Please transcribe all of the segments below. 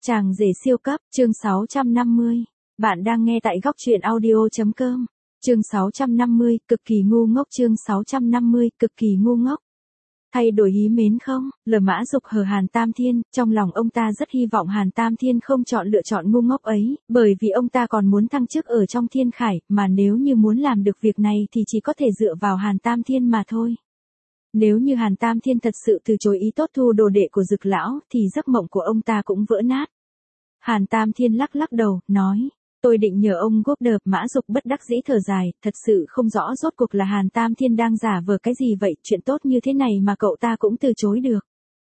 Chàng rể siêu cấp, chương 650. Bạn đang nghe tại góc truyện audio.com. Chương 650, cực kỳ ngu ngốc. Chương 650, cực kỳ ngu ngốc. Thay đổi ý mến không? Lờ Mã Dục hờ Hàn Tam Thiên, trong lòng ông ta rất hy vọng Hàn Tam Thiên không lựa chọn ngu ngốc ấy, bởi vì ông ta còn muốn thăng chức ở trong Thiên Khải, mà nếu như muốn làm được việc này thì chỉ có thể dựa vào Hàn Tam Thiên mà thôi. Nếu như Hàn Tam Thiên thật sự từ chối ý tốt thu đồ đệ của Dực lão, thì giấc mộng của ông ta cũng vỡ nát. Hàn Tam Thiên lắc lắc đầu, nói, tôi định nhờ ông góp đợp. Mã Dục bất đắc dĩ thở dài, thật sự không rõ rốt cuộc là Hàn Tam Thiên đang giả vờ cái gì vậy, chuyện tốt như thế này mà cậu ta cũng từ chối được.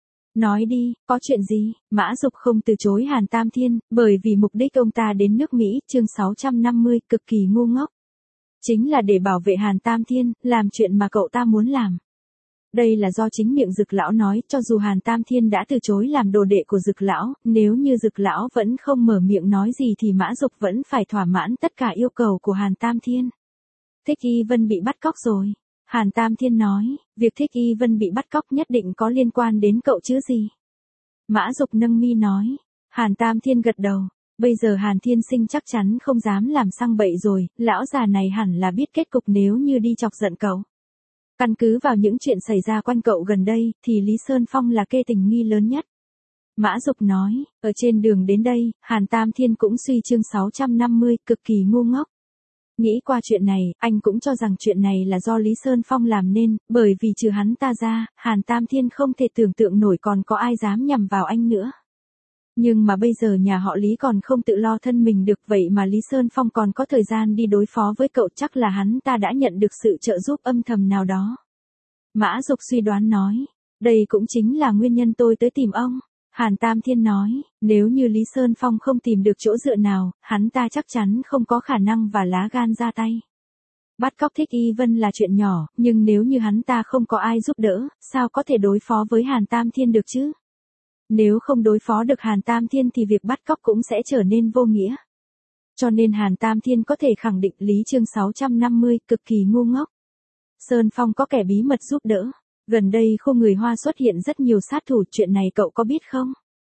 Nói đi, có chuyện gì? Mã Dục không từ chối Hàn Tam Thiên, bởi vì mục đích ông ta đến nước Mỹ, chương 650, cực kỳ ngu ngốc. Chính là để bảo vệ Hàn Tam Thiên, làm chuyện mà cậu ta muốn làm. Đây là do chính miệng Dực lão nói, cho dù Hàn Tam Thiên đã từ chối làm đồ đệ của Dực lão, nếu như Dực lão vẫn không mở miệng nói gì thì Mã Dục vẫn phải thỏa mãn tất cả yêu cầu của Hàn Tam Thiên. Thích Y Vân bị bắt cóc rồi. Hàn Tam Thiên nói, việc Thích Y Vân bị bắt cóc nhất định có liên quan đến cậu chứ gì. Mã Dục nâng mi nói. Hàn Tam Thiên gật đầu. Bây giờ Hàn Thiên Sinh chắc chắn không dám làm sang bậy rồi, lão già này hẳn là biết kết cục nếu như đi chọc giận cậu. Căn cứ vào những chuyện xảy ra quanh cậu gần đây, thì Lý Sơn Phong là kê tình nghi lớn nhất. Mã Dục nói, ở trên đường đến đây, Hàn Tam Thiên cũng suy chương 650, cực kỳ ngu ngốc. Nghĩ qua chuyện này, anh cũng cho rằng chuyện này là do Lý Sơn Phong làm nên, bởi vì trừ hắn ta ra, Hàn Tam Thiên không thể tưởng tượng nổi còn có ai dám nhằm vào anh nữa. Nhưng mà bây giờ nhà họ Lý còn không tự lo thân mình được, vậy mà Lý Sơn Phong còn có thời gian đi đối phó với cậu, chắc là hắn ta đã nhận được sự trợ giúp âm thầm nào đó. Mã Dục suy đoán nói, đây cũng chính là nguyên nhân tôi tới tìm ông. Hàn Tam Thiên nói, nếu như Lý Sơn Phong không tìm được chỗ dựa nào, hắn ta chắc chắn không có khả năng và lá gan ra tay. Bắt cóc Thích Y Vân là chuyện nhỏ, nhưng nếu như hắn ta không có ai giúp đỡ, sao có thể đối phó với Hàn Tam Thiên được chứ? Nếu không đối phó được Hàn Tam Thiên thì việc bắt cóc cũng sẽ trở nên vô nghĩa. Cho nên Hàn Tam Thiên có thể khẳng định Lý chương 650, cực kỳ ngu ngốc. Sơn Phong có kẻ bí mật giúp đỡ. Gần đây khu người Hoa xuất hiện rất nhiều sát thủ, chuyện này cậu có biết không?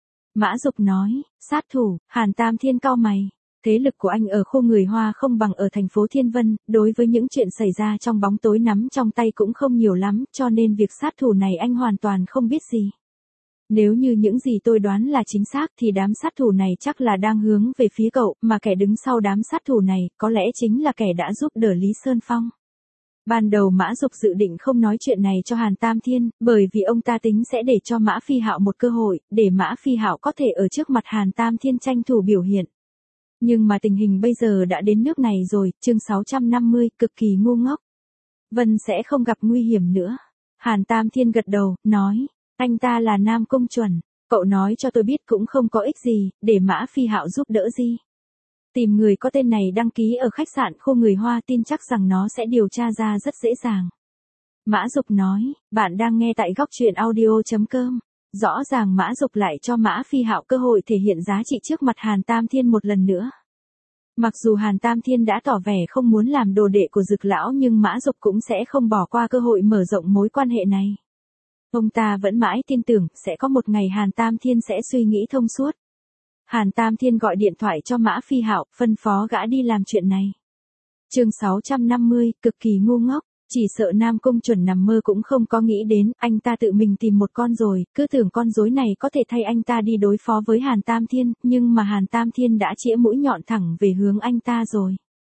Mã Dục nói, sát thủ. Hàn Tam Thiên cau mày. Thế lực của anh ở khu người Hoa không bằng ở thành phố Thiên Vân, đối với những chuyện xảy ra trong bóng tối nắm trong tay cũng không nhiều lắm, cho nên việc sát thủ này anh hoàn toàn không biết gì. Nếu như những gì tôi đoán là chính xác thì đám sát thủ này chắc là đang hướng về phía cậu, mà kẻ đứng sau đám sát thủ này có lẽ chính là kẻ đã giúp đỡ Lý Sơn Phong. Ban đầu Mã Dục dự định không nói chuyện này cho Hàn Tam Thiên, bởi vì ông ta tính sẽ để cho Mã Phi Hạo một cơ hội, để Mã Phi Hạo có thể ở trước mặt Hàn Tam Thiên tranh thủ biểu hiện. Nhưng mà tình hình bây giờ đã đến nước này rồi, chương 650, cực kỳ ngu ngốc. Vân sẽ không gặp nguy hiểm nữa. Hàn Tam Thiên gật đầu, nói, anh ta là Nam Cung Chuẩn, cậu nói cho tôi biết cũng không có ích gì, để Mã Phi Hạo giúp đỡ gì. Tìm người có tên này đăng ký ở khách sạn khu người Hoa, tin chắc rằng nó sẽ điều tra ra rất dễ dàng. Mã Dục nói, bạn đang nghe tại góc truyện audio.com. Rõ ràng Mã Dục lại cho Mã Phi Hạo cơ hội thể hiện giá trị trước mặt Hàn Tam Thiên một lần nữa. Mặc dù Hàn Tam Thiên đã tỏ vẻ không muốn làm đồ đệ của Dực lão, nhưng Mã Dục cũng sẽ không bỏ qua cơ hội mở rộng mối quan hệ này. Ông ta vẫn mãi tin tưởng sẽ có một ngày Hàn Tam Thiên sẽ suy nghĩ thông suốt. Hàn Tam Thiên gọi điện thoại cho Mã Phi Hạo, phân phó gã đi làm chuyện này. Chương 650, cực kỳ ngu ngốc. Chỉ sợ Nam Cung Chuẩn nằm mơ cũng không có nghĩ đến, anh ta tự mình tìm một con rồi, cứ tưởng con rối này có thể thay anh ta đi đối phó với Hàn Tam Thiên, nhưng mà Hàn Tam Thiên đã chĩa mũi nhọn thẳng về hướng anh ta rồi.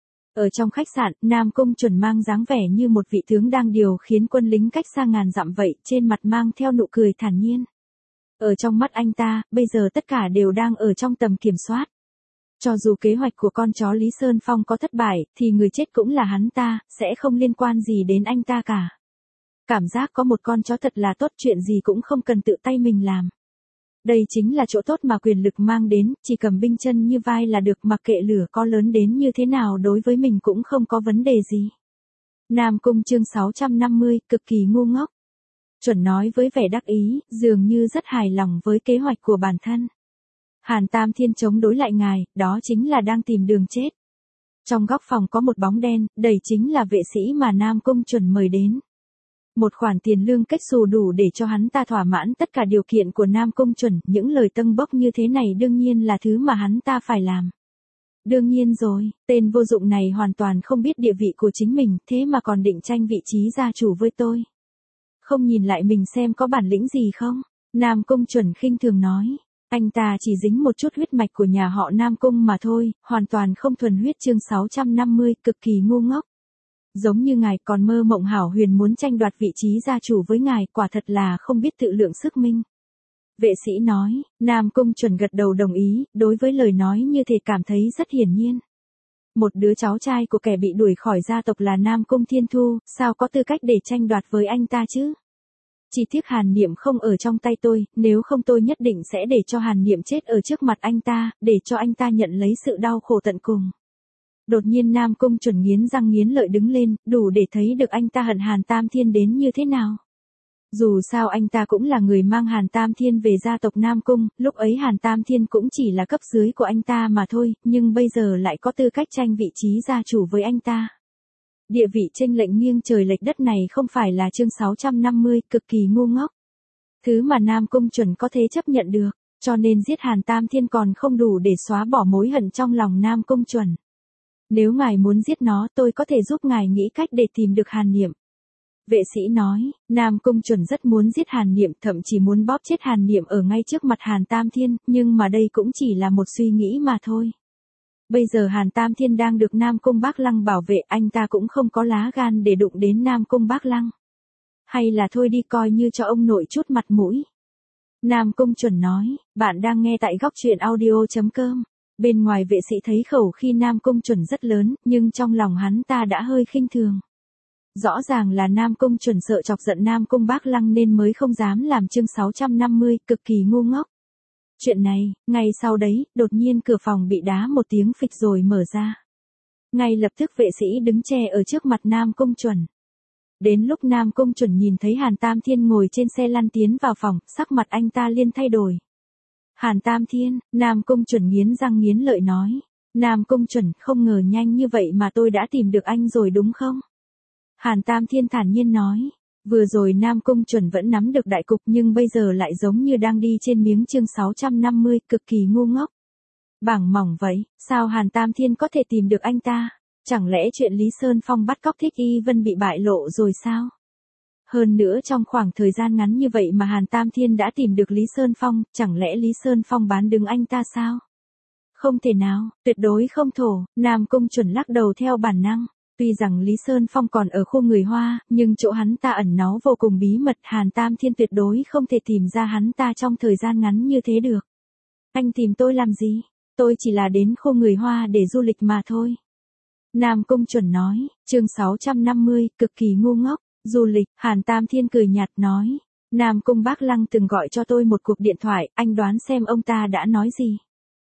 Ở trong khách sạn, Nam Cung Chuẩn mang dáng vẻ như một vị tướng đang điều khiến quân lính cách xa ngàn dặm vậy, trên mặt mang theo nụ cười thản nhiên. Ở trong mắt anh ta, bây giờ tất cả đều đang ở trong tầm kiểm soát. Cho dù kế hoạch của con chó Lý Sơn Phong có thất bại, thì người chết cũng là hắn ta, sẽ không liên quan gì đến anh ta cả. Cảm giác có một con chó thật là tốt, chuyện gì cũng không cần tự tay mình làm. Đây chính là chỗ tốt mà quyền lực mang đến, chỉ cầm binh chân như vai là được, mặc kệ lửa có lớn đến như thế nào đối với mình cũng không có vấn đề gì. Nam Cung chương 650, cực kỳ ngu ngốc. Chuẩn nói với vẻ đắc ý, dường như rất hài lòng với kế hoạch của bản thân. Hàn Tam Thiên chống đối lại ngài, đó chính là đang tìm đường chết. Trong góc phòng có một bóng đen, đây chính là vệ sĩ mà Nam Cung Chuẩn mời đến. Một khoản tiền lương kết xù đủ để cho hắn ta thỏa mãn tất cả điều kiện của Nam Cung Chuẩn, những lời tâng bốc như thế này đương nhiên là thứ mà hắn ta phải làm. Đương nhiên rồi, tên vô dụng này hoàn toàn không biết địa vị của chính mình, thế mà còn định tranh vị trí gia chủ với tôi. Không nhìn lại mình xem có bản lĩnh gì không? Nam Cung Chuẩn khinh thường nói. Anh ta chỉ dính một chút huyết mạch của nhà họ Nam Cung mà thôi, hoàn toàn không thuần huyết. Chương 650, cực kỳ ngu ngốc. Giống như ngài còn mơ mộng hảo huyền muốn tranh đoạt vị trí gia chủ với ngài, quả thật là không biết tự lượng sức mình. Vệ sĩ nói. Nam Cung Chuẩn gật đầu đồng ý, đối với lời nói như thế cảm thấy rất hiển nhiên. Một đứa cháu trai của kẻ bị đuổi khỏi gia tộc là Nam Cung Thiên Thu, sao có tư cách để tranh đoạt với anh ta chứ? Chỉ tiếc Hàn Niệm không ở trong tay tôi, nếu không tôi nhất định sẽ để cho Hàn Niệm chết ở trước mặt anh ta, để cho anh ta nhận lấy sự đau khổ tận cùng. Đột nhiên Nam Cung Chuẩn nghiến răng nghiến lợi đứng lên, đủ để thấy được anh ta hận Hàn Tam Thiên đến như thế nào. Dù sao anh ta cũng là người mang Hàn Tam Thiên về gia tộc Nam Cung, lúc ấy Hàn Tam Thiên cũng chỉ là cấp dưới của anh ta mà thôi, nhưng bây giờ lại có tư cách tranh vị trí gia chủ với anh ta. Địa vị chênh lệch nghiêng trời lệch đất này không phải là chương 650, cực kỳ ngu ngốc. Thứ mà Nam Cung Chuẩn có thể chấp nhận được, cho nên giết Hàn Tam Thiên còn không đủ để xóa bỏ mối hận trong lòng Nam Cung Chuẩn. Nếu ngài muốn giết nó, tôi có thể giúp ngài nghĩ cách để tìm được Hàn Niệm. Vệ sĩ nói. Nam Cung Chuẩn rất muốn giết Hàn Niệm, thậm chí muốn bóp chết Hàn Niệm ở ngay trước mặt Hàn Tam Thiên, nhưng mà đây cũng chỉ là một suy nghĩ mà thôi. Bây giờ Hàn Tam Thiên đang được Nam Cung Bác Lăng bảo vệ, anh ta cũng không có lá gan để đụng đến Nam Cung Bác Lăng. Hay là thôi đi, coi như cho ông nội chút mặt mũi. Nam Cung Chuẩn nói. Bạn đang nghe tại góc truyện audio.com. Bên ngoài vệ sĩ thấy khẩu khi Nam Cung Chuẩn rất lớn, nhưng trong lòng hắn ta đã hơi khinh thường. Rõ ràng là Nam Cung Chuẩn sợ chọc giận Nam Cung Bác Lăng nên mới không dám làm. Chương 650, cực kỳ ngu ngốc. Chuyện này, ngay sau đấy, đột nhiên cửa phòng bị đá một tiếng phịch rồi mở ra. Ngay lập tức vệ sĩ đứng che ở trước mặt Nam Cung Chuẩn. Đến lúc Nam Cung Chuẩn nhìn thấy Hàn Tam Thiên ngồi trên xe lăn tiến vào phòng, sắc mặt anh ta liền thay đổi. Hàn Tam Thiên, Nam Cung Chuẩn nghiến răng nghiến lợi nói. Nam Cung Chuẩn, không ngờ nhanh như vậy mà tôi đã tìm được anh rồi đúng không? Hàn Tam Thiên thản nhiên nói. Vừa rồi Nam Cung Chuẩn vẫn nắm được đại cục nhưng bây giờ lại giống như đang đi trên miếng. Chương 650, cực kỳ ngu ngốc. Bảng mỏng vậy, sao Hàn Tam Thiên có thể tìm được anh ta? Chẳng lẽ chuyện Lý Sơn Phong bắt cóc Thích Y Vân bị bại lộ rồi sao? Hơn nữa trong khoảng thời gian ngắn như vậy mà Hàn Tam Thiên đã tìm được Lý Sơn Phong, chẳng lẽ Lý Sơn Phong bán đứng anh ta sao? Không thể nào, tuyệt đối không thổ. Nam Cung Chuẩn lắc đầu theo bản năng. Tuy rằng Lý Sơn Phong còn ở khu người Hoa, nhưng chỗ hắn ta ẩn náu vô cùng bí mật, Hàn Tam Thiên tuyệt đối không thể tìm ra hắn ta trong thời gian ngắn như thế được. Anh tìm tôi làm gì? Tôi chỉ là đến khu người Hoa để du lịch mà thôi. Nam Cung Chuẩn nói. Chương 650, cực kỳ ngu ngốc. Du lịch. Hàn Tam Thiên cười nhạt nói. Nam Cung Bác Lăng từng gọi cho tôi một cuộc điện thoại, anh đoán xem ông ta đã nói gì?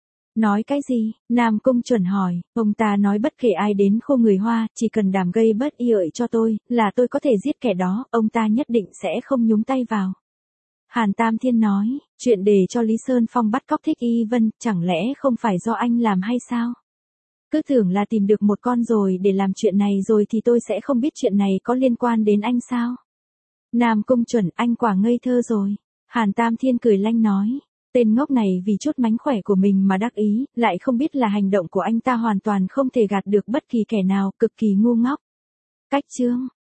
Nói cái gì? Nam Cung Chuẩn hỏi. Ông ta nói bất kể ai đến khu người Hoa, chỉ cần đảm gây bất y ợi cho tôi, là tôi có thể giết kẻ đó, ông ta nhất định sẽ không nhúng tay vào. Hàn Tam Thiên nói. Chuyện để cho Lý Sơn Phong bắt cóc Thích Y Vân, chẳng lẽ không phải do anh làm hay sao? Cứ tưởng là tìm được một con rồi để làm chuyện này rồi thì tôi sẽ không biết chuyện này có liên quan đến anh sao? Nam Cung Chuẩn, anh quả ngây thơ rồi. Hàn Tam Thiên cười lanh nói. Tên ngốc này vì chút mánh khỏe của mình mà đắc ý, lại không biết là hành động của anh ta hoàn toàn không thể gạt được bất kỳ kẻ nào, cực kỳ ngu ngốc. Cách chương.